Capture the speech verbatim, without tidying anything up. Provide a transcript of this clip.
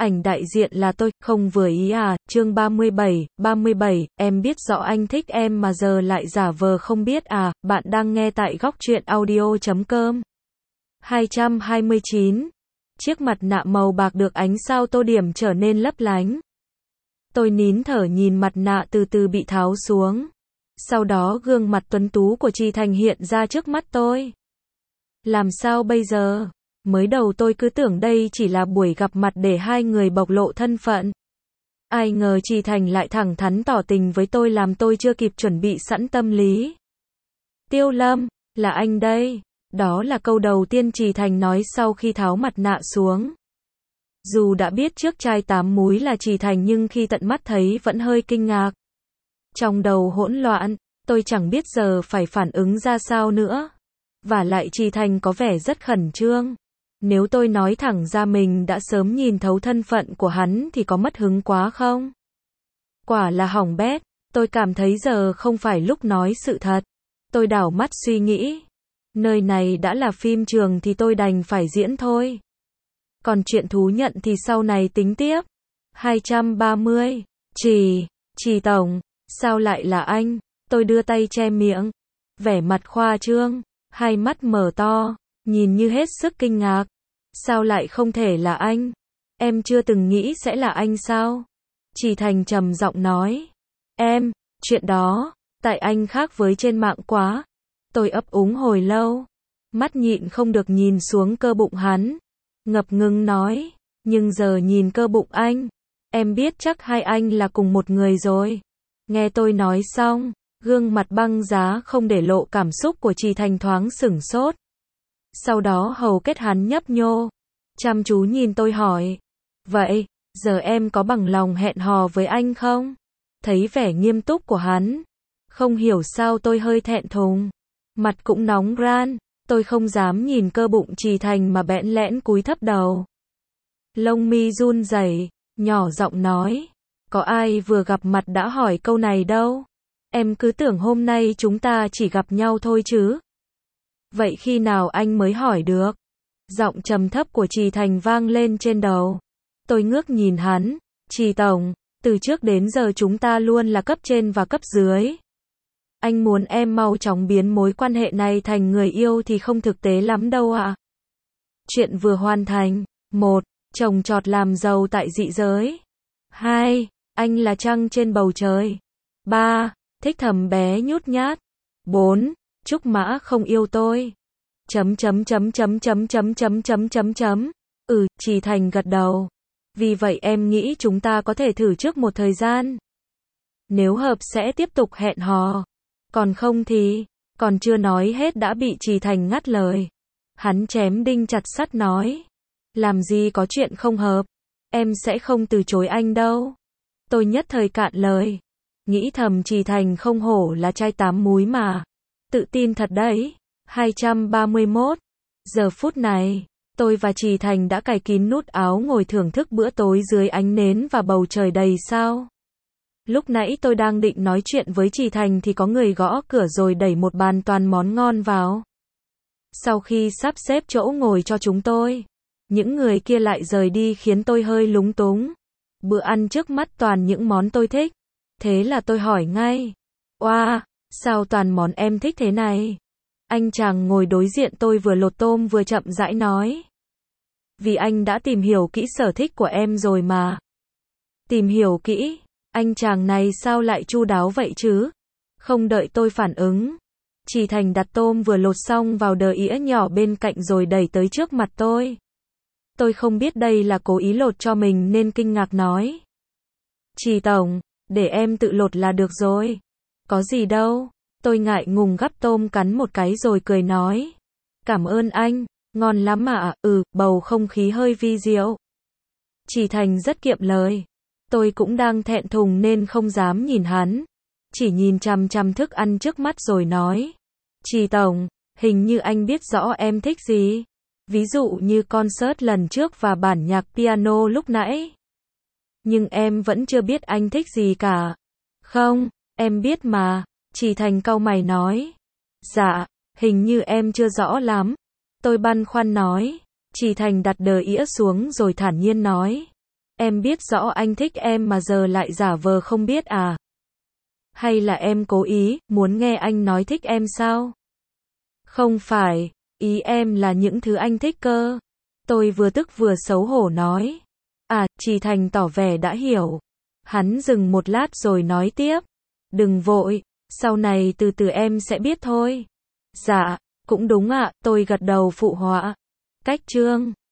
ảnh đại diện là tôi, không vừa ý à, chương ba mươi bảy, ba mươi bảy, em biết rõ anh thích em mà giờ lại giả vờ không biết à, bạn đang nghe tại góc truyện audio chấm com. hai trăm hai mươi chín. Chiếc mặt nạ màu bạc được ánh sao tô điểm trở nên lấp lánh. Tôi nín thở nhìn mặt nạ từ từ bị tháo xuống. Sau đó gương mặt tuấn tú của Trì Thành hiện ra trước mắt tôi. Làm sao bây giờ? Mới đầu tôi cứ tưởng đây chỉ là buổi gặp mặt để hai người bộc lộ thân phận. Ai ngờ Trì Thành lại thẳng thắn tỏ tình với tôi làm tôi chưa kịp chuẩn bị sẵn tâm lý. Tiêu Lâm, là anh đây. Đó là câu đầu tiên Trì Thành nói sau khi tháo mặt nạ xuống. Dù đã biết trước trai tám múi là Trì Thành nhưng khi tận mắt thấy vẫn hơi kinh ngạc. Trong đầu hỗn loạn, tôi chẳng biết giờ phải phản ứng ra sao nữa. Vả lại Trì Thành có vẻ rất khẩn trương. Nếu tôi nói thẳng ra mình đã sớm nhìn thấu thân phận của hắn thì có mất hứng quá không? Quả là hỏng bét, tôi cảm thấy giờ không phải lúc nói sự thật. Tôi đảo mắt suy nghĩ. Nơi này đã là phim trường thì tôi đành phải diễn thôi. Còn chuyện thú nhận thì sau này tính tiếp. hai trăm ba mươi. Trì, Trì Tổng, sao lại là anh? Tôi đưa tay che miệng. Vẻ mặt khoa trương, hai mắt mở to, nhìn như hết sức kinh ngạc. Sao lại không thể là anh? Em chưa từng nghĩ sẽ là anh sao? Trì Thành trầm giọng nói. Em, chuyện đó, tại anh khác với trên mạng quá. Tôi ấp úng hồi lâu, mắt nhịn không được nhìn xuống cơ bụng hắn. Ngập ngừng nói, nhưng giờ nhìn cơ bụng anh, em biết chắc hai anh là cùng một người rồi. Nghe tôi nói xong, gương mặt băng giá không để lộ cảm xúc của Trì Thành thoáng sửng sốt. Sau đó hầu kết hắn nhấp nhô, chăm chú nhìn tôi hỏi. Vậy, giờ em có bằng lòng hẹn hò với anh không? Thấy vẻ nghiêm túc của hắn, không hiểu sao tôi hơi thẹn thùng. Mặt cũng nóng ran, tôi không dám nhìn cơ bụng Trì Thành mà bẽn lẽn cúi thấp đầu. Lông mi run rẩy, nhỏ giọng nói. Có ai vừa gặp mặt đã hỏi câu này đâu. Em cứ tưởng hôm nay chúng ta chỉ gặp nhau thôi chứ. Vậy khi nào anh mới hỏi được? Giọng trầm thấp của Trì Thành vang lên trên đầu. Tôi ngước nhìn hắn. Trì Tổng, từ trước đến giờ chúng ta luôn là cấp trên và cấp dưới. Anh muốn em mau chóng biến mối quan hệ này thành người yêu thì không thực tế lắm đâu ạ. Chuyện vừa hoàn thành. một. Trồng trọt làm giàu tại dị giới. hai. Anh là trăng trên bầu trời. ba. Thích thầm bé nhút nhát. bốn. Trúc Mã không yêu tôi. Chấm chấm chấm chấm chấm chấm chấm chấm chấm chấm. Ừ, Trì Thành gật đầu. Vì vậy em nghĩ chúng ta có thể thử trước một thời gian. Nếu hợp sẽ tiếp tục hẹn hò. Còn không thì, còn chưa nói hết đã bị Trì Thành ngắt lời. Hắn chém đinh chặt sắt nói. Làm gì có chuyện không hợp. Em sẽ không từ chối anh đâu. Tôi nhất thời cạn lời. Nghĩ thầm Trì Thành không hổ là trai tám múi mà. Tự tin thật đấy. hai trăm ba mươi mốt. Giờ phút này, tôi và Trì Thành đã cài kín nút áo ngồi thưởng thức bữa tối dưới ánh nến và bầu trời đầy sao. Lúc nãy tôi đang định nói chuyện với Trì Thành thì có người gõ cửa rồi đẩy một bàn toàn món ngon vào. Sau khi sắp xếp chỗ ngồi cho chúng tôi, những người kia lại rời đi khiến tôi hơi lúng túng. Bữa ăn trước mắt toàn những món tôi thích. Thế là tôi hỏi ngay. Oa, wow, sao toàn món em thích thế này? Anh chàng ngồi đối diện tôi vừa lột tôm vừa chậm rãi nói. Vì anh đã tìm hiểu kỹ sở thích của em rồi mà. Tìm hiểu kỹ? Anh chàng này sao lại chu đáo vậy chứ? Không đợi tôi phản ứng. Trì Thành đặt tôm vừa lột xong vào đờ ĩa nhỏ bên cạnh rồi đẩy tới trước mặt tôi. Tôi không biết đây là cố ý lột cho mình nên kinh ngạc nói. Trì Tổng, để em tự lột là được rồi. Có gì đâu. Tôi ngại ngùng gắp tôm cắn một cái rồi cười nói. Cảm ơn anh, ngon lắm ạ. Ừ, bầu không khí hơi vi diệu. Trì Thành rất kiệm lời. Tôi cũng đang thẹn thùng nên không dám nhìn hắn. Chỉ nhìn chằm chằm thức ăn trước mắt rồi nói. Trì Tổng, hình như anh biết rõ em thích gì. Ví dụ như concert lần trước và bản nhạc piano lúc nãy. Nhưng em vẫn chưa biết anh thích gì cả. Không, em biết mà. Trì Thành cau mày nói. Dạ, hình như em chưa rõ lắm. Tôi băn khoăn nói. Trì Thành đặt đờ ĩa xuống rồi thản nhiên nói. Em biết rõ anh thích em mà giờ lại giả vờ không biết à? Hay là em cố ý, muốn nghe anh nói thích em sao? Không phải, ý em là những thứ anh thích cơ. Tôi vừa tức vừa xấu hổ nói. À, Trì Thành tỏ vẻ đã hiểu. Hắn dừng một lát rồi nói tiếp. Đừng vội, sau này từ từ em sẽ biết thôi. Dạ, cũng đúng ạ, tôi gật đầu phụ họa. Cách chương